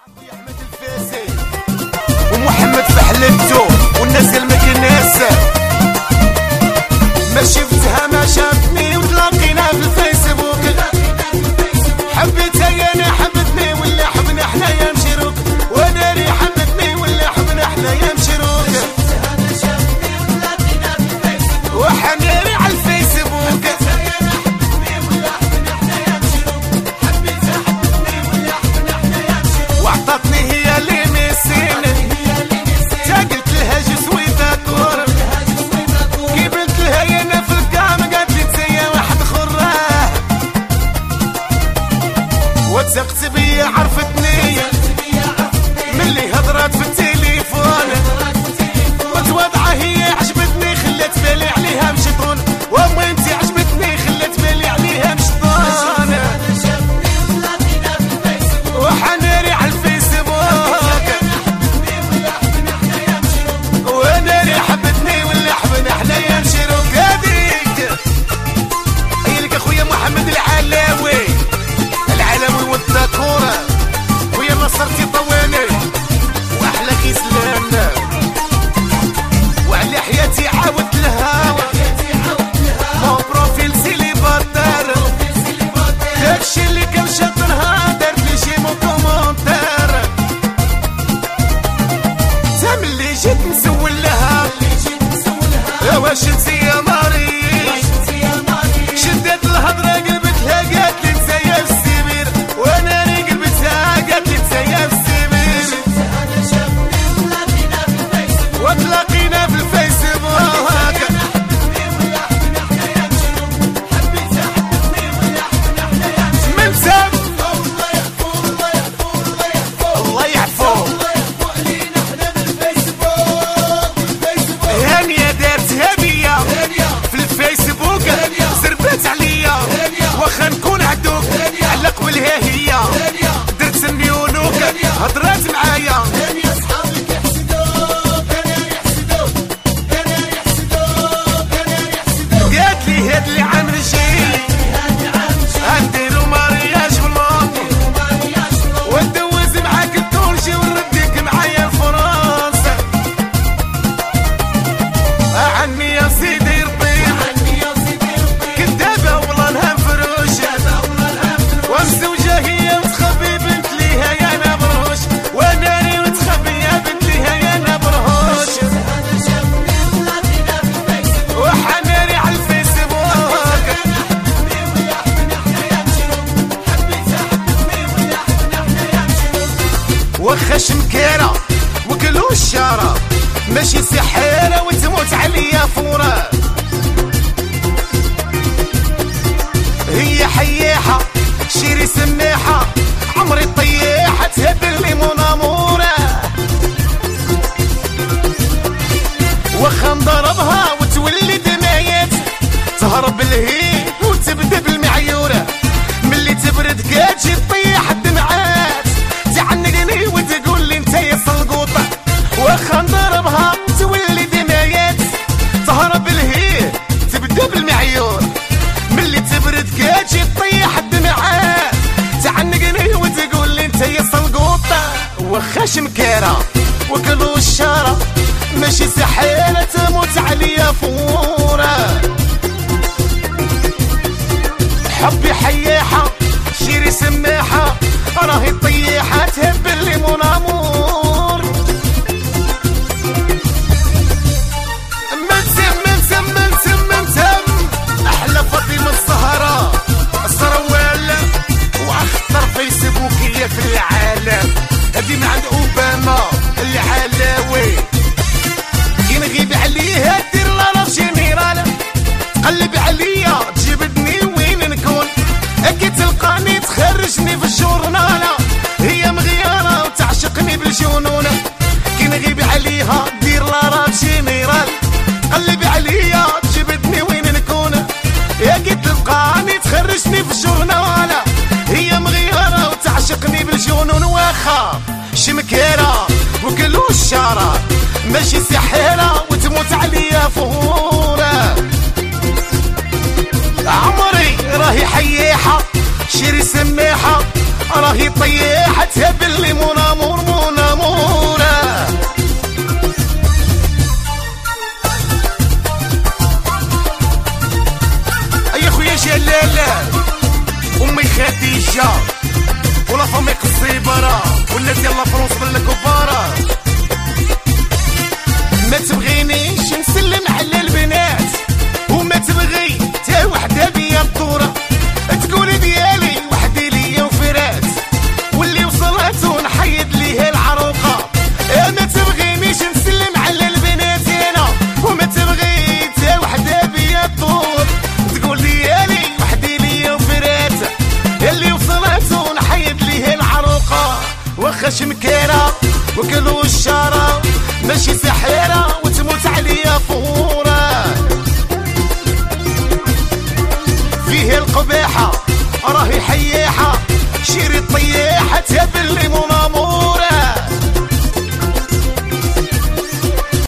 ومحمد فحلته والناس المكناس ما شفتها ما شافتني وتلاقينا في الفيسبوك حبيتها انا حبتني ولا حبنا احنا يا مشروك وداري حبتني ولا حبنا احنا يا مشروك وحناري على الفيسبوك وعطتني هي اللي مسين تاقلت لها جسوي ذاكور قبلت لها انا في القام قالت لي تسيا واحد خراه وتزقت بيا عرفتني ملي هضرات في التليفون متواضعة هي عجبتني خلت بالي عليها مشطون وامي انتي عجبتني خلت بالي عليها مشطون وحناري على الفيسبوك وناري حبتني ولا حبنا احنا يا مشروك هذيك هي لك اخويا محمد العلاوي والذاكورة ويا نصرتي طواني واحلى كيسلان وعلى حياتي عاودت لها مو بروفيل سيليباتار داكشي اللي كان شاطرها دارت لي شي مو كومونتير تا ملي جيت نسول لها واش انتي يا ماري شدات الهضرة قلبت لها قالت لي انت يا السبير وانا قلبتها قالت لي انت يا السبير وتلاقينا في الفيسبوك من سب الله يعفو هانية دارتها بيا في الفيسبوك زربات عليا واخا نكون عدوك على قبلها هي درت مليونوك هضرات معايا قالت لي هاد اللي عام رجعي غنديرو مارياج في لندن وندوز معاك التونسي ونرديك معايا لفرنسا عني يا سيدي ربي كنت دابا والله نهام فروش ومزوجة هي متخبي بنت ليها يا نبروش وناري متخبية بنت ليها يا نبروش وحناري على الفيسبوك وخا شمكيرة وكلو الشارة ماشي سحيرة وتموت عليا فورة هي حياحة شيري سماحة عمري طياحة تهبل لي منامورة وخا نضربها وتولي دمايات تهرب الهي وتبدا بالمعيورة ملي تبرد كاتجي تطيح الدمعات تعنقني وتقول لي انت يا سلقوطة وخا نضربها تولي دمايات تهرب الهي تبدا بالمعيور ملي تبرد كاتجي تطيح الدمعات تعنقني وتقول لي انت يا سلقوطة وخا شمكيرة وكلو الشارة ماشي سحيلة تموت عليا فورة حبي حياحة شيري سماحة راهي طيحة تهبل لي منامور أحلى فاطمة الزهراء السروال وأخطر فيسبوكية في العالم هدي من عند أوباما العلاوي كي نغيب عليها دير لا جينيرال تقلب عليا تجبدني وين نكون أكيد تلقاني تخرجني في الجورنال هي مغيرة وتعشقني بالجنون كي نغيب عليها دير لا جينيرال تقلب عليا تجبدني وين نكون أكيد تلقاني تخرجني في الجورنال هي مغيرة وتعشقني بالجنون واخا شمكيرة وكلو الشارة ماشي سحيرة وتموت عليا فورة عمري راهي حياحة شيري سماحة راهي طياحة تهبل لي منامور الناس يلا فلوس من الكبارة. ما تبغينيش نسلم على البنات وما تبغي تا وحده بيا الدورة، تقولي ديالي وحدي ليا وفرات واللي وصلت ونحيد ليه العروقة. ما تبغينيش نسلم على البنات انا وما تبغي تا وحده بيا الدور، تقول ديالي وحدي ليا وفرات اللي وصلت ونحيد ليه العروقة. واخا شمكانة وكلو الشارة ماشي سحيرة وتموت عليا فورة، فيه القبيحة راهي حياحة شيري الطياحة تهب الليمونة.